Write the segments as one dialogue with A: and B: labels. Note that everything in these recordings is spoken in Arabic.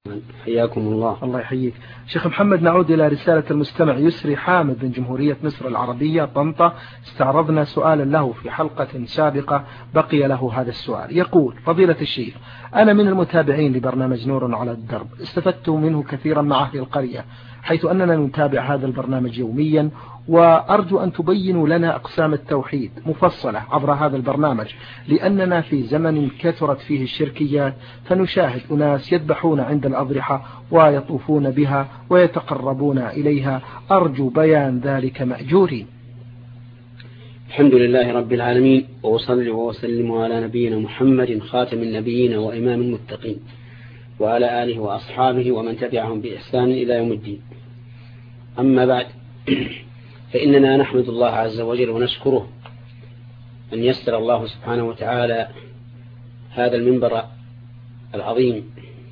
A: حياكم الله.
B: الله يحييك شيخ محمد. نعود إلى رسالة المستمع يسري حامد من جمهورية مصر العربية طنطا. استعرضنا سؤالا له في حلقة سابقة، بقي له هذا السؤال. يقول: فضيلة الشيخ، أنا من المتابعين لبرنامج نور على الدرب، استفدت منه كثيرا مع أهل القرية، حيث أننا نتابع هذا البرنامج يوميا، وأرجو أن تبينوا لنا أقسام التوحيد مفصلة عبر هذا البرنامج، لأننا في زمن كثرت فيه الشركيات، فنشاهد أناس يذبحون عند الأضرحة ويطوفون بها ويتقربون إليها. أرجو بيان ذلك مأجورين.
A: الحمد لله رب العالمين، وأصلي وأسلم على نبينا محمد خاتم النبيين وإمام المتقين، وعلى آله وأصحابه ومن تبعهم بإحسان إلى يوم الدين. أما بعد، فإننا نحمد الله عز وجل ونشكره أن يسر الله سبحانه وتعالى هذا المنبر العظيم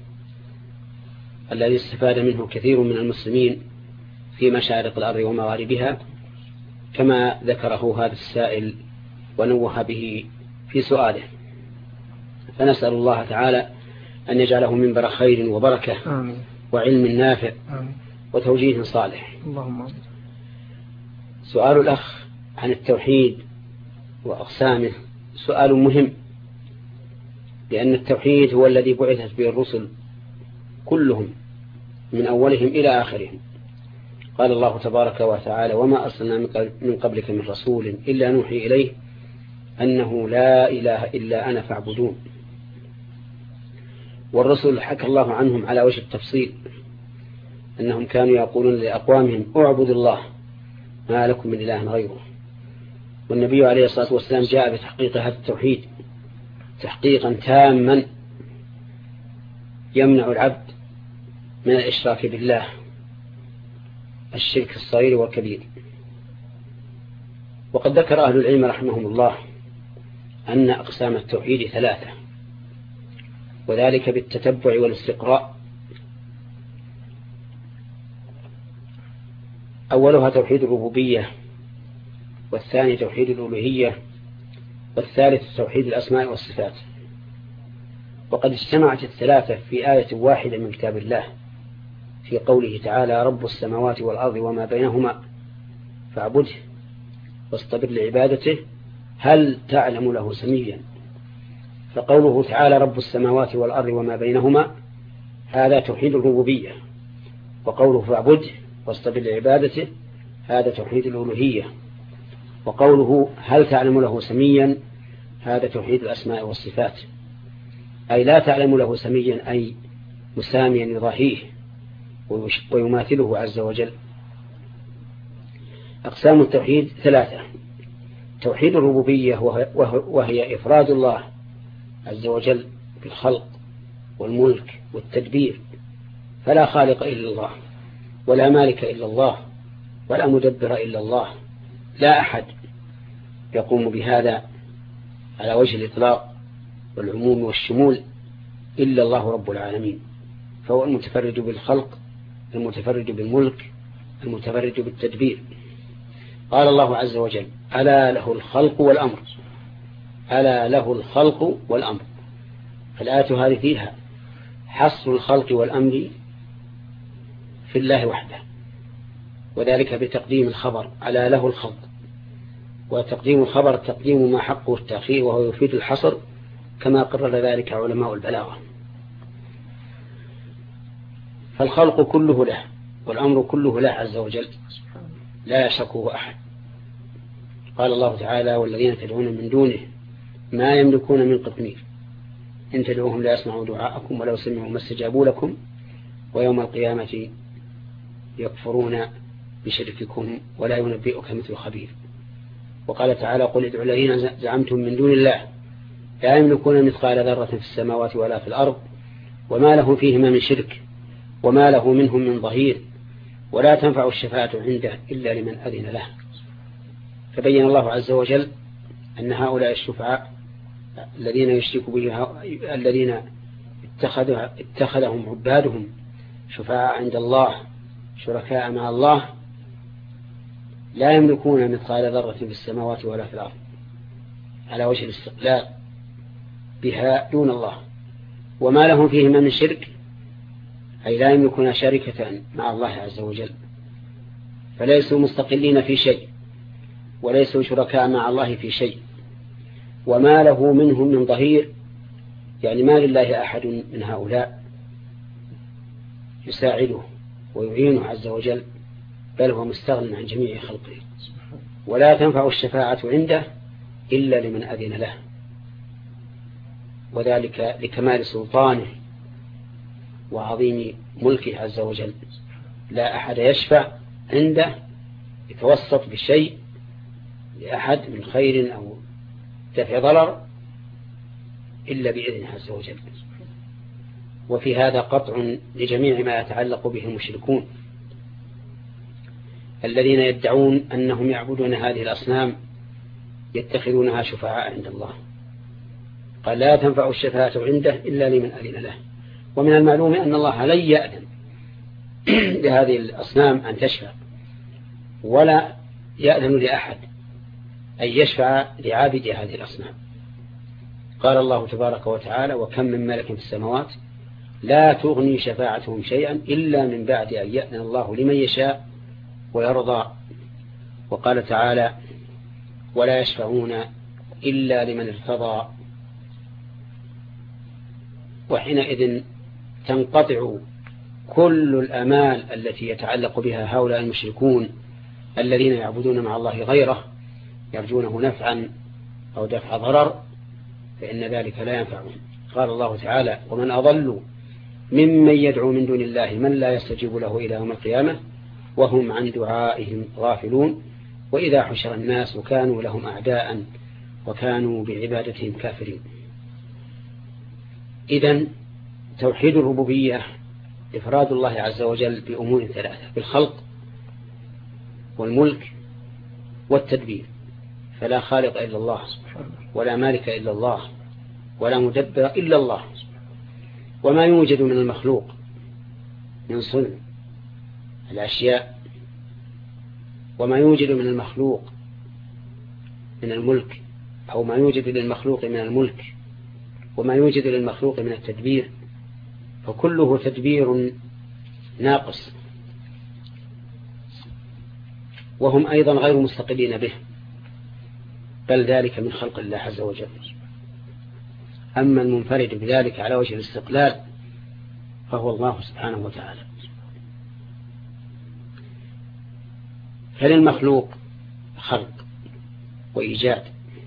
A: الذي استفاد منه كثير من المسلمين في مشارق الأرض ومغاربها، كما ذكره هذا السائل ونوه به في سؤاله. فنسأل الله تعالى أن يجعله منبر خير وبركة
B: آمين.
A: وعلم نافع
B: آمين.
A: وتوجيه صالح.
B: اللهم.
A: سؤال الأخ عن التوحيد وأقسامه سؤال مهم، لأن التوحيد هو الذي بعثت به الرسل كلهم من أولهم إلى آخرهم. قال الله تبارك وتعالى: وما أرسلنا من قبلك من رسول إلا نوحي إليه أنه لا إله إلا أنا فاعبدون. والرسل حكى الله عنهم على وجه التفصيل أنهم كانوا يقولون لأقوامهم: اعبدوا الله ما لكم من إله غيره. والنبي عليه الصلاة والسلام جاء بتحقيق هذا التوحيد تحقيقا تاما يمنع العبد من الإشراك بالله، الشرك الصغير والكبير. وقد ذكر أهل العلم رحمهم الله أن أقسام التوحيد 3، وذلك بالتتبع والاستقراء. أولها توحيد الربوبية، والثاني توحيد الألوهية، والثالث توحيد الأسماء والصفات. وقد اجتمعت ال3 في آية واحدة من كتاب الله في قوله تعالى: رب السماوات والأرض وما بينهما فاعبده واصطبر لعبادته هل تعلم له سميا. فقوله تعالى رب السماوات والأرض وما بينهما هذا توحيد الربوبية، وقوله فاعبده واصطبر لعبادته هذا توحيد الألوهية، وقوله هل تعلم له سميا هذا توحيد الأسماء والصفات، أي لا تعلم له سميا أي مساميا يضاهيه ويماثله عز وجل. أقسام التوحيد 3: توحيد الربوبية وهي إفراد الله عز وجل بالخلق والملك والتدبير، فلا خالق إلا الله، ولا مالك إلا الله، ولا مدبر إلا الله، لا أحد يقوم بهذا على وجه الإطلاق والعموم والشمول إلا الله رب العالمين، فهو المتفرد بالخلق، المتفرد بالملك، المتفرد بالتدبير. قال الله عز وجل: ألا له الخلق والأمر، ألا له الخلق والأمر. فالآية هذه فيها حصر الخلق والأمر في الله وحده، وذلك بتقديم الخبر ألا له الخلق، وتقديم الخبر تقديم ما حقه التأخير، وهو يفيد الحصر كما قرر ذلك علماء البلاغة. فالخلق كله له والأمر كله له عز وجل، لا يشركه أحد. قال الله تعالى: والذين تدعون من دونه ما يملكون من قطمير إن تدعوهم لا يسمعوا دعاءكم ولو سمعوا ما استجابوا لكم ويوم القيامة يكفرون بشرككم ولا ينبئك مثل خبير. وقال تعالى: قل ادعوا الذين زعمتم من دون الله لا يملكون مثقال ذرة في السماوات ولا في الأرض وما له فيهما من شرك وما له منهم من ظهير ولا تنفع الشفاعة عنده إلا لمن أذن له. فبين الله عز وجل أن هؤلاء الشفعاء الذين يشرك به، الذين اتخذهم عبادهم شفعاء عند الله شركاء مع الله، لا يملكون مثقال ذرة في السماوات ولا في الأرض، على وجه الاستقلال بها دون الله، وما لهم فيهما من شرك أي لا يملكون شركة مع الله عز وجل، فليسوا مستقلين في شيء وليسوا شركاء مع الله في شيء، وما له منهم من ظهير، يعني ما لله أحد من هؤلاء يساعده ويعينه عز وجل، بل هو مستغن عن جميع خلقه. ولا تنفع الشفاعة عنده إلا لمن أذن له، وذلك لكمال سلطانه وعظيم ملكه عز وجل. لا أحد يشفع عنده يتوسط بشيء لأحد من خير أو دفع ضرر إلا بإذنه عز وجل. وفي هذا قطع لجميع ما يتعلق به المشركون الذين يدعون أنهم يعبدون هذه الأصنام يتخذونها شفعاء عند الله. قال لا تنفع الشفاعة عنده إلا لمن أذن له. ومن المعلوم أن الله لن يأذن لهذه الأصنام أن تشفع، ولا يأذن لأحد أن يشفع لعابد هذه الأصنام. قال الله تبارك وتعالى وكم من ملك في السماوات لا تغني شفاعتهم شيئا إلا من بعد أن يأذن الله لمن يشاء ويرضى. وقال تعالى ولا يشفعون إلا لمن ارتضى. وحينئذ تنقطع كل الأمال التي يتعلق بها هؤلاء المشركون الذين يعبدون مع الله غيره يرجونه نفعا أو دفع ضرر، فإن ذلك لا ينفعهم. قال الله تعالى ومن أضل ممن يدعو من دون الله من لا يستجيب له إلى يوم القيامة وهم عن دعائهم غافلون وإذا حشر الناس كانوا لهم أعداء وكانوا بعبادتهم كافرين. إذن توحيد الربوبية إفراد الله عز وجل بأمور ثلاثة: بالخلق والملك والتدبير. فلا خالق إلا الله ولا مالك إلا الله ولا مدبر إلا الله. وما يوجد من المخلوق من صنع الأشياء، وما يوجد من المخلوق من الملك، أو ما يوجد للمخلوق من الملك وما يوجد للمخلوق من التدبير، فكله تدبير ناقص، وهم أيضا غير مستقلين به، بل ذلك من خلق الله عز وجل. أما المنفرد بذلك على وجه الاستقلال فهو الله سبحانه وتعالى. فللمخلوق خلق وإيجاد،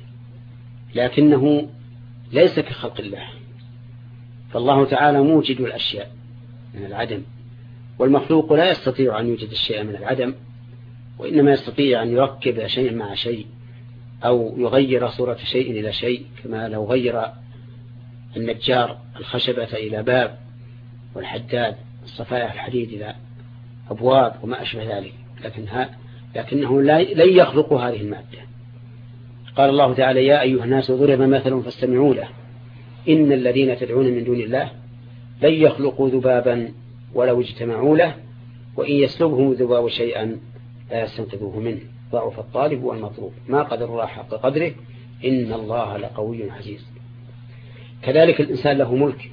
A: لكنه ليس كخلق الله، فالله تعالى موجد الأشياء من العدم، والمخلوق لا يستطيع أن يوجد الشيء من العدم، وإنما يستطيع أن يركب شيء مع شيء أو يغير صورة شيء إلى شيء، كما لو غير النجار الخشبة إلى باب والحداد الصفائح الحديد إلى أبواب وما أشبه ذلك، لكنه لن يخلق هذه المادة. قال الله تعالى يا أيها الناس ضرب مثل فاستمعوا له إن الذين تدعون من دون الله لن يخلقوا ذبابا ولو اجتمعوا له وإن يسلبهم الذباب شيئا لا يستنقذوه منه ضعف الطالب والمطلوب ما قدر الله حق قدره إن الله لقوي عزيز. كذلك الإنسان له ملك.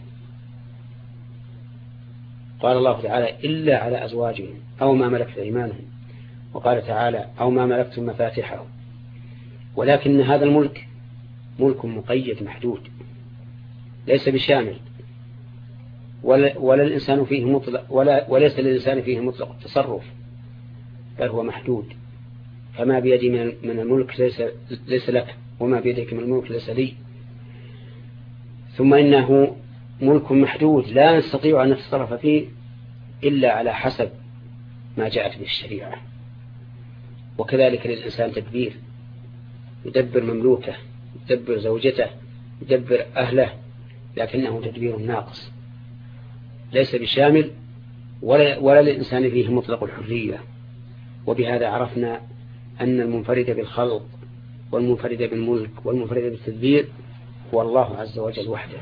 A: قال الله تعالى إلا على أزواجهم أو ما ملكت أيمانهم، وقال تعالى أو ما ملكتم مفاتحه. ولكن هذا الملك ملك مقيد محدود ليس بشامل، ولا الإنسان فيه مطلق وليس للإنسان فيه مطلق التصرف، بل هو محدود. فما بيدي من الملك ليس لك، وما بيدك من الملك ليس لي. ثم إنه ملك محدود لا نستطيع أن نتصرف فيه إلا على حسب ما جاءت به الشريعة. وكذلك للإنسان تدبير، يدبر مملوكه، يدبر زوجته، يدبر أهله، لكنه تدبير ناقص ليس بشامل، ولا للإنسان فيه مطلق الحرية. وبهذا عرفنا أن المنفرد بالخلق والمنفرد بالملك والمنفرد بالتدبير هو الله عز وجل وحده.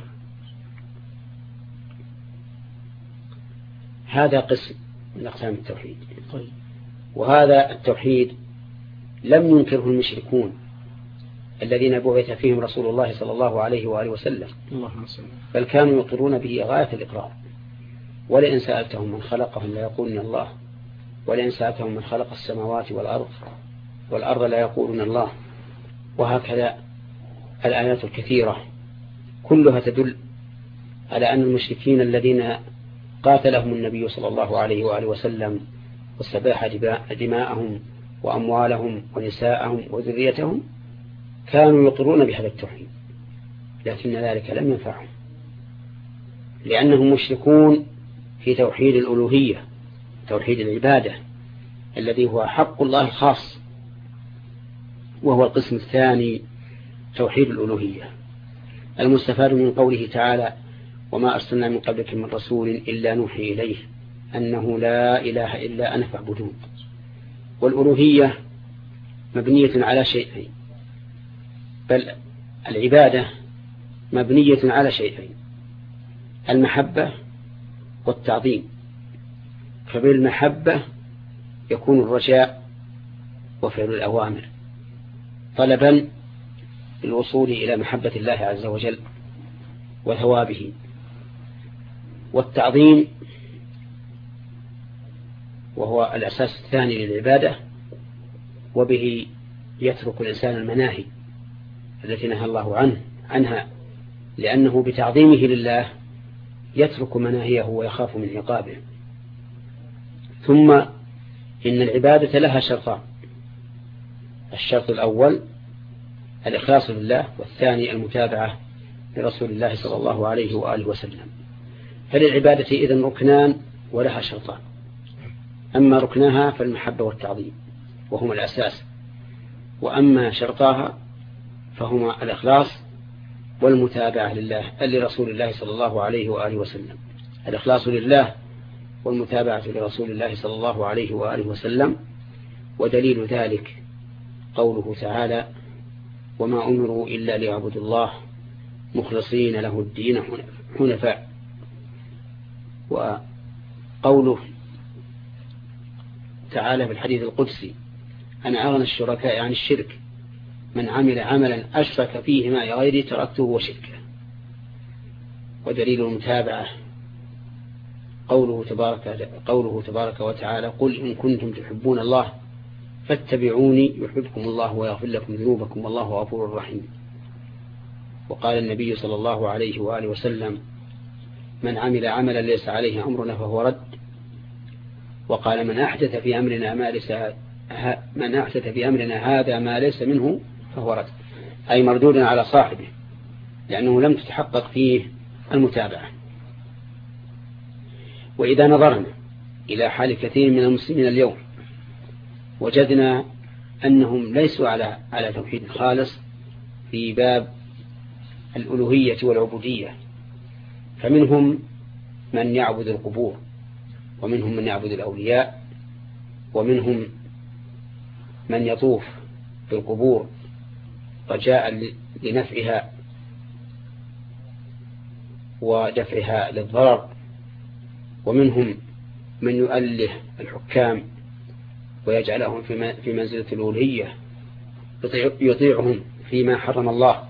A: هذا قسم من أقسام التوحيد. وهذا التوحيد لم ينكره المشركون الذين بعث فيهم رسول الله صلى الله عليه وآله وسلم، بل كانوا يقرون به غاية الإقرار، ولئن سألتهم من خلقهم ليقولن الله، ولئن سألتهم من خلق السماوات والأرض ليقولن الله. وهكذا الآيات الكثيرة كلها تدل على أن المشركين الذين قاتلهم النبي صلى الله عليه وآله وسلم واستباح دماءهم وأموالهم ونساءهم وذريتهم كانوا يقرون بهذا التوحيد، لكن ذلك لم ينفعهم، لأنهم مشركون في توحيد الألوهية، توحيد العبادة الذي هو حق الله الخاص، وهو القسم الثاني توحيد الألوهية. المستفاد من قوله تعالى: وما أرسلنا من قبلك من رسول إلا نوحي إليه أنه لا إله إلا أنا فاعبدون. والألوهية مبنية على شيئين، بل العبادة مبنية على شيئين: المحبة والتعظيم. فبالمحبة يكون الرجاء وفعل الأوامر طلبا للوصول إلى محبة الله عز وجل وثوابه. والتعظيم وهو الأساس الثاني للعبادة، وبه يترك الإنسان المناهي التي نهى الله عنها، لأنه بتعظيمه لله يترك مناهيه ويخاف من عقابه. ثم إن العبادة لها شرطان: الشرط الأول الإخلاص لله، والثاني المتابعة لرسول الله صلى الله عليه وآله وسلم. فللعبادة إذن ركنان ولها شرطان: أما ركنها فالمحبة والتعظيم وهما الأساس، وأما شرطاها فهما الإخلاص والمتابعة لرسول الله صلى الله عليه وآله وسلم. الإخلاص لله والمتابعة لرسول الله صلى الله عليه وآله وسلم. ودليل ذلك قوله تعالى: وما أمروا إلا ليعبدوا الله مخلصين له الدين حنفاء. وقوله تعالى في الحديث القدسي: أنا أغنى الشركاء عن الشرك، من عمل عملا أشرك فيه معي غيري تركته وشركه. ودليل المتابعة قوله تبارك وتعالى: قل إن كنتم تحبون الله فاتبعوني يحبكم الله ويغفر لكم ذنوبكم والله غفور رحيم. وقال النبي صلى الله عليه وآله وسلم: من عمل عملا ليس عليه أمرنا فهو رد. وقال: من أحدث في أمرنا هذا ما ليس منه فهو رد، أي مردود على صاحبه، لأنه لم تتحقق فيه المتابعة. وإذا نظرنا إلى حال كثير من المسلمين اليوم وجدنا أنهم ليسوا على توحيد خالص في باب الألوهية والعبودية، فمنهم من يعبد القبور، ومنهم من يعبد الأولياء، ومنهم من يطوف بالقبور رجاء لنفعها ودفعها للضرر، ومنهم من يؤله الحكام ويجعلهم في منزلة الألوهية، يطيعهم فيما حرم الله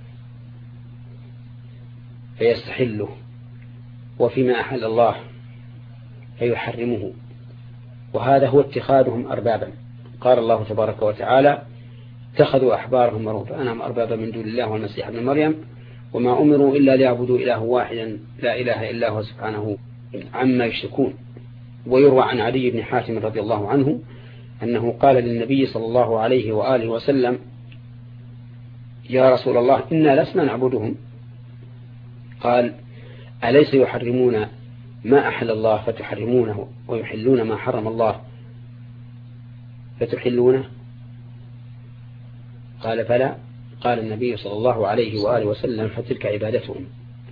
A: فيستحله، وفيما أحل الله فيحرمه. وهذا هو اتخاذهم أربابا. قال الله تبارك وتعالى: اتخذوا أحبارهم ورهبانهم أربابا من دون الله والمسيح ابن مريم وما أمروا إلا ليعبدوا إله واحدا لا إله إلا هو سبحانه عما يشركون. ويروى عن علي بن حاتم رضي الله عنه أنه قال للنبي صلى الله عليه وآله وسلم: يا رسول الله، إنا لسنا نعبدهم. قال: أليس يحرمون ما أحل الله فتحرمونه ويحلون ما حرم الله فتحلونه؟ قال: بلى. قال النبي صلى الله عليه وآله وسلم: فتلك عبادتهم.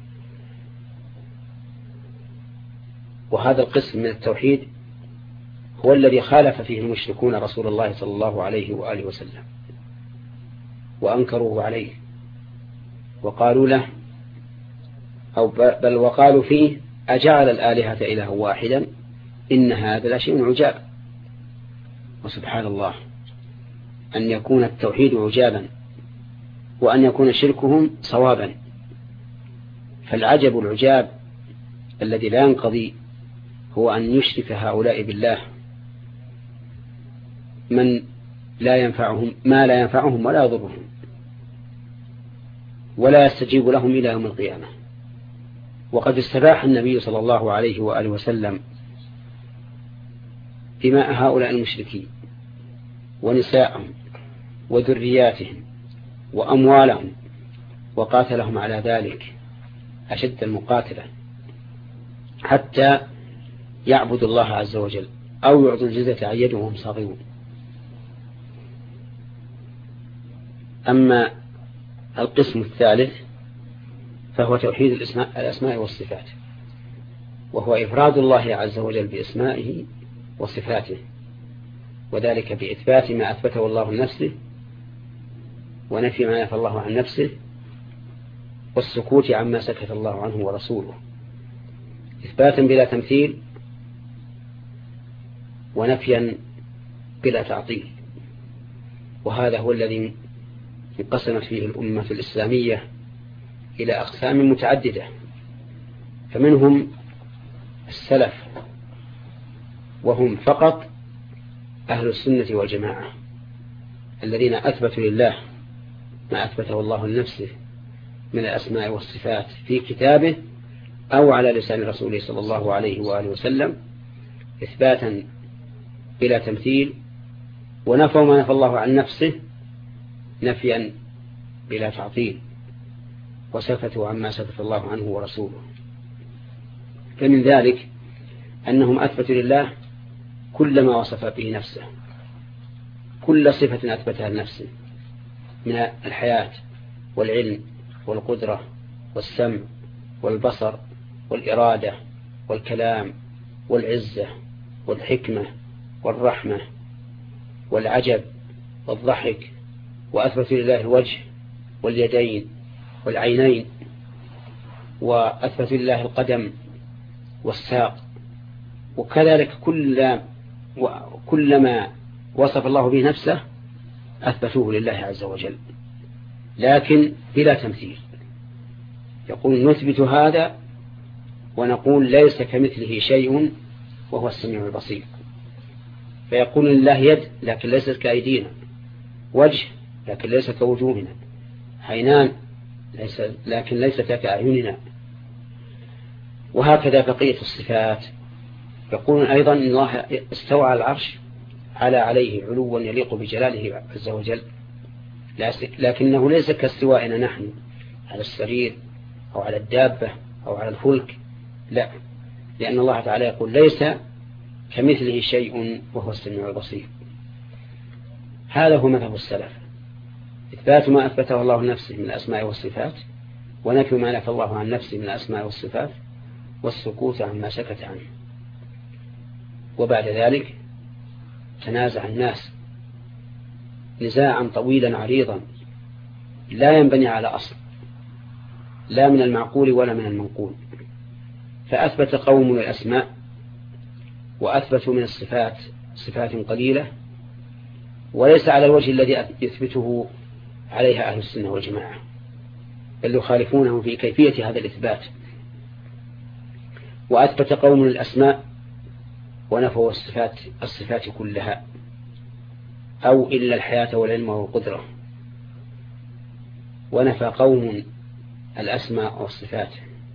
A: وهذا القسم من التوحيد هو الذي خالف فيه المشركون رسول الله صلى الله عليه وآله وسلم وأنكروه عليه، وقالوا له بل وقالوا فيه: أجعل الآلهة إله واحدا إن هذا لشيء عجاب. وسبحان الله، أن يكون التوحيد عجابا وأن يكون شركهم صوابا. فالعجب العجاب الذي لا ينقضي هو أن يشرك هؤلاء بالله من لا ينفعهم ما لا ينفعهم ولا يضرهم ولا يستجيب لهم إلى يوم القيامة. وقد استباح النبي صلى الله عليه وآله وسلم دماء هؤلاء المشركين ونساءهم وذرياتهم وأموالهم، وقاتلهم على ذلك أشد المقاتلة حتى يعبدوا الله عز وجل أو يعطوا الجزية عن يد وهم صاغرون. أما القسم الثالث فهو توحيد الأسماء والصفات، وهو إفراد الله عز وجل بأسمائه وصفاته، وذلك بإثبات ما أثبته الله لنفسه ونفي ما نفى الله عن نفسه، والسكوت عما سكت الله عنه ورسوله، إثباتا بلا تمثيل ونفيا بلا تعطيل. وهذا هو الذي انقسمت فيه الأمة الإسلامية إلى أقسام متعددة، فمنهم السلف وهم فقط أهل السنة والجماعة الذين أثبتوا لله ما أثبته الله لنفسه من الأسماء والصفات في كتابه أو على لسان رسوله صلى الله عليه وآله وسلم إثباتا بلا تمثيل، ونفوا ما نفى الله عن نفسه نفيا بلا تعطيل، وسكتوا عما سكت الله عنه ورسوله. فمن ذلك أنهم أثبتوا لله كل ما وصف به نفسه، كل صفة أثبتها لنفسه من الحياة والعلم والقدرة والسمع والبصر والإرادة والكلام والعزة والحكمة والرحمة والعجب والضحك، وأثبتوا لله الوجه واليدين والعينين، وأثبتوا لله القدم والساق، وكذلك كل ما وصف الله به نفسه أثبتوه لله عز وجل، لكن بلا تمثيل. يقول نثبت هذا ونقول ليس كمثله شيء وهو السميع البصير. فيقول لله يد لكن ليست كأيدينا، وجه لكن ليس كوجوهنا، عينان لكن ليست كأعيننا، وهكذا بقية الصفات. يقولون أيضا إن الله استوى على العرش عليه علوا يليق بجلاله عز وجل، لكنه ليس كاستوائنا نحن على السرير أو على الدابة أو على الفلك، لا، لأن الله تعالى يقول ليس كمثله شيء وهو السميع البصير. هذا هو مذهب السلف، إثبات ما أثبته الله نفسه من الأسماء والصفات، ونفي ما نفى الله عن نفسه من الأسماء والصفات، والسكوت عما سكت عنه. وبعد ذلك تنازع الناس نزاعا طويلا عريضا لا ينبني على أصل، لا من المعقول ولا من المنقول. فأثبت قوم الأسماء وأثبتوا من الصفات صفات قليلة وليس على الوجه الذي يثبته عليها أهل السنة والجماعة، بل يخالفونه في كيفية هذا الإثبات. وأثبت قوم الأسماء ونفوا الصفات كلها أو إلا الحياة والعلم والقدرة، ونفى قوم الأسماء والصفات،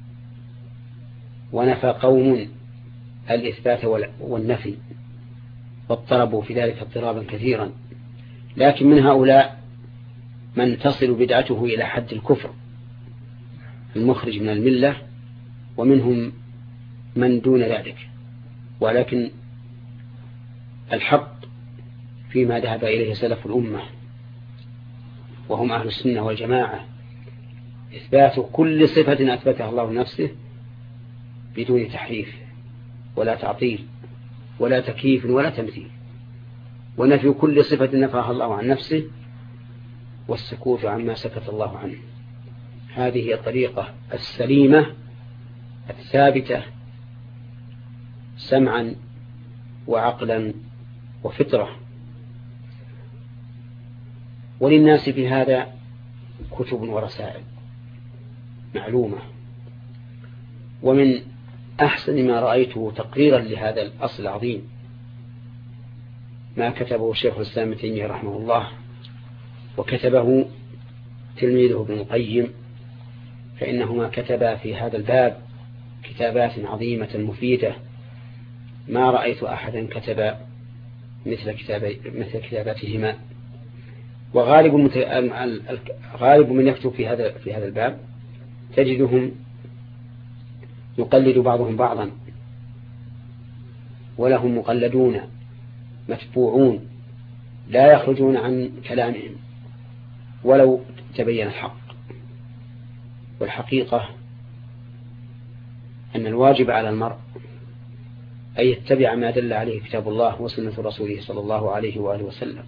A: ونفى قوم الإثبات والنفي، واضطربوا في ذلك اضطرابا كثيرا. لكن من هؤلاء من تصل بدعته إلى حد الكفر المخرج من الملة، ومنهم من دون ذلك. ولكن الحق فيما ذهب إليه سلف الأمة وهم أهل السنة والجماعة إثبات كل صفة أثبتها الله نفسه بدون تحريف ولا تعطيل ولا تكييف ولا تمثيل، ونفي كل صفة نفاها الله عن نفسه، والسكوت عما سكت الله عنه. هذه هي الطريقة السليمة الثابتة سمعا وعقلا وفطرة. وللناس في هذا كتب ورسائل معلومة، ومن أحسن ما رأيته تقريرا لهذا الأصل العظيم ما كتبه شيخ الإسلام ابن تيمية رحمه الله، وكتبه تلميذه ابن القيم، فإنهما كتبا في هذا الباب كتابات عظيمة مفيدة ما رأيت أحدا كتب مثل كتاباتهما. وغالب من يكتب في هذا الباب تجدهم يقلد بعضهم بعضا، ولهم مقلدون متبوعون لا يخرجون عن كلامهم ولو تبين الحق. والحقيقة أن الواجب على المرء أن يتبع ما دل عليه كتاب الله وسنة رسوله صلى الله عليه وآله وسلم،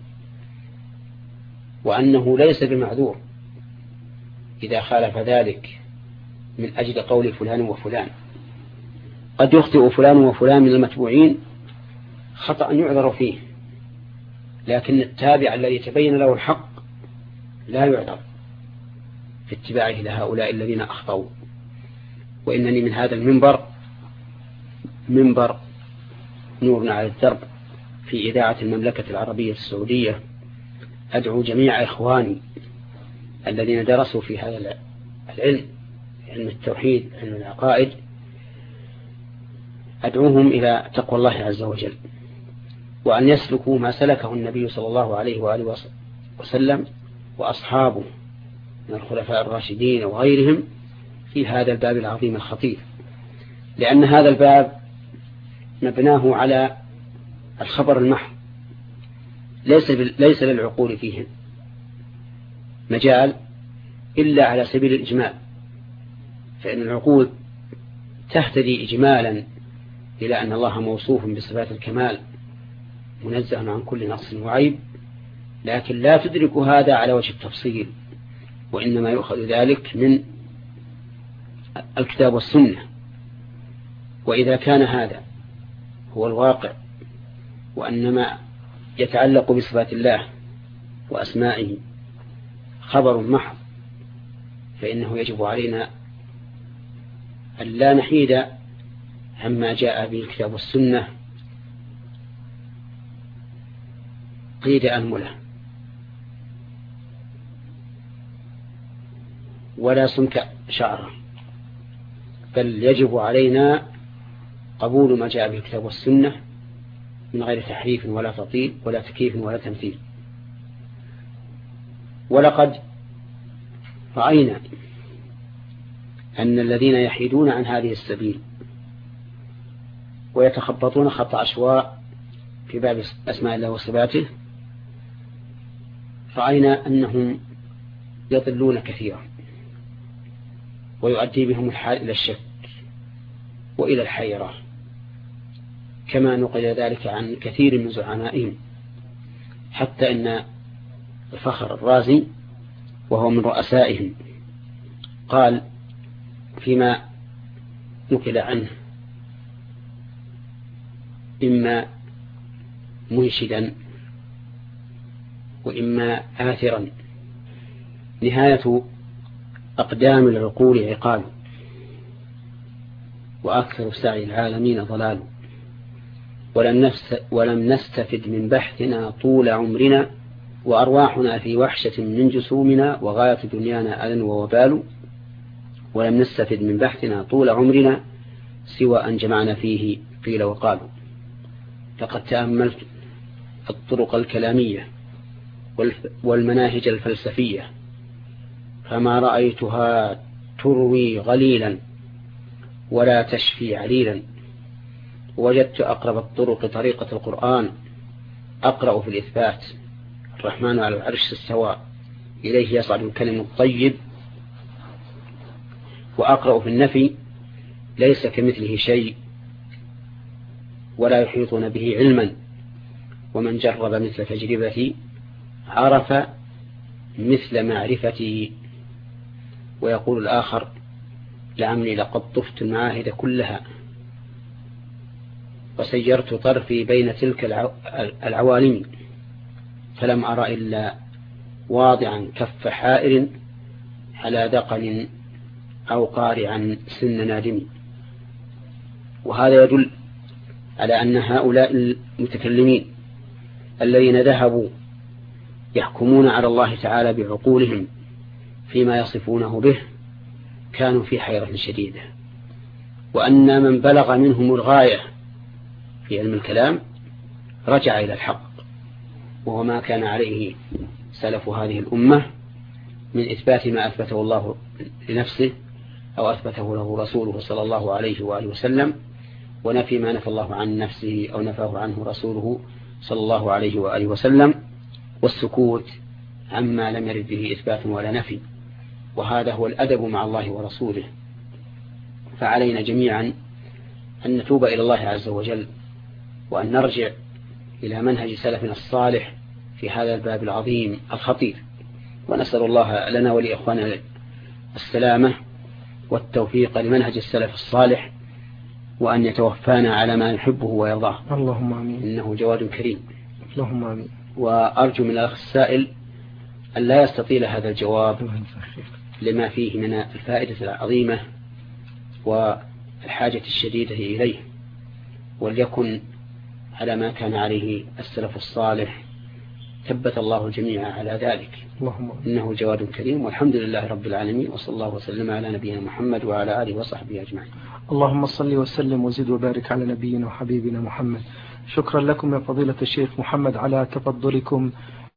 A: وأنه ليس بمعذور إذا خالف ذلك من أجل قول فلان وفلان. قد يخطئ فلان وفلان من المتبوعين خطأ يعذر فيه، لكن التابع الذي تبين له الحق لا يعذر في اتباعه لهؤلاء الذين أخطأوا. وإنني من هذا منبر نور على الدرب في إذاعة المملكة العربية السعودية أدعو جميع إخواني الذين درسوا في هذا العلم، علم التوحيد، علم العقائد، أدعوهم إلى تقوى الله عز وجل، وأن يسلكوا ما سلكه النبي صلى الله عليه وآله وسلم وأصحابه من الخلفاء الراشدين وغيرهم في هذا الباب العظيم الخطير، لأن هذا الباب مبناه على الخبر المحض، ليس للعقول فيه مجال إلا على سبيل الإجمال، فإن العقول تهتدي إجمالا إلى أن الله موصوف بصفات الكمال منزه عن كل نقص وعيب، لكن لا تدرك هذا على وجه التفصيل، وإنما يؤخذ ذلك من الكتاب والسنة. وإذا كان هذا هو الواقع، وأنما يتعلق بصفات الله وأسمائه خبر محض، فإنه يجب علينا أن لا نحيد عما جاء به الكتاب والسنة قيد أنملة ولا سمك شعره، بل يجب علينا قبول ما جاء به الكتاب والسنة من غير تحريف ولا تطيل ولا تكييف ولا تمثيل. ولقد رأينا أن الذين يحيدون عن هذه السبيل ويتخبطون خط عشواء في باب أسماء الله وصفاته، رأينا أنهم يضلون كثيرا، ويؤدي بهم الحال إلى الشك وإلى الحيرة، كما نقل ذلك عن كثير من زعمائهم، حتى أن الفخر الرازي وهو من رؤسائهم قال فيما نقل عنه: إما منشدا وإما آثرا، نهاية أقدام العقول عقال، وأكثر سعي العالمين ضلال، ولم نستفد من بحثنا طول عمرنا، وأرواحنا في وحشة من جسومنا، وغاية دنيانا أذى ووبال، ولم نستفد من بحثنا طول عمرنا سوى أن جمعنا فيه قيل وقالوا. لقد تأملت الطرق الكلامية والمناهج الفلسفية فما رأيتها تروي غليلا ولا تشفي عليلا، وجدت أقرب الطرق طريقة القرآن، أقرأ في الإثبات: الرحمن على العرش استوى إليه يصعد الكلم الطيب، وأقرأ في النفي: ليس كمثله شيء ولا يحيطون به علما، ومن جرب مثل تجربتي عرف مثل معرفتي. ويقول الآخر: لعمري لقد طفت المعاهد كلها وسيرت طرفي بين تلك العوالم، فلم أرى إلا واضعا كف حائر على دقن أو قارعا سن نادم. وهذا يدل على أن هؤلاء المتكلمين الذين ذهبوا يحكمون على الله تعالى بعقولهم فيما يصفونه به كانوا في حيرة شديدة، وأن من بلغ منهم الغاية في علم الكلام رجع إلى الحق، وهو ما كان عليه سلف هذه الأمة من إثبات ما أثبته الله لنفسه أو أثبته له رسوله صلى الله عليه وآله وسلم، ونفي ما نفى الله عن نفسه أو نفاه عنه رسوله صلى الله عليه وآله وسلم، والسكوت عما لم يرد به إثبات ولا نفي. وهذا هو الأدب مع الله ورسوله. فعلينا جميعا أن نتوب إلى الله عز وجل، وأن نرجع إلى منهج سلفنا الصالح في هذا الباب العظيم الخطير، ونسأل الله لنا ولإخواننا السلامة والتوفيق لمنهج السلف الصالح، وأن يتوفانا على ما يحبه ويرضاه.
B: اللهم آمين.
A: إنه جواد كريم.
B: اللهم آمين.
A: وأرجو من الأخ السائل أن لا يستطيل هذا الجواب لما فيه من الفائدة العظيمة والحاجة الشديدة إليه، وليكن على ما كان عليه السلف الصالح، ثبت الله الجميع على ذلك.
B: اللهم
A: إنه جواد كريم، والحمد لله رب العالمين، وصلى الله وسلم على نبينا محمد وعلى آله وصحبه أجمعين.
B: اللهم صل وسلم وزد وبارك على نبينا وحبيبنا محمد. شكرا لكم يا فضيلة الشيخ محمد على تفضلكم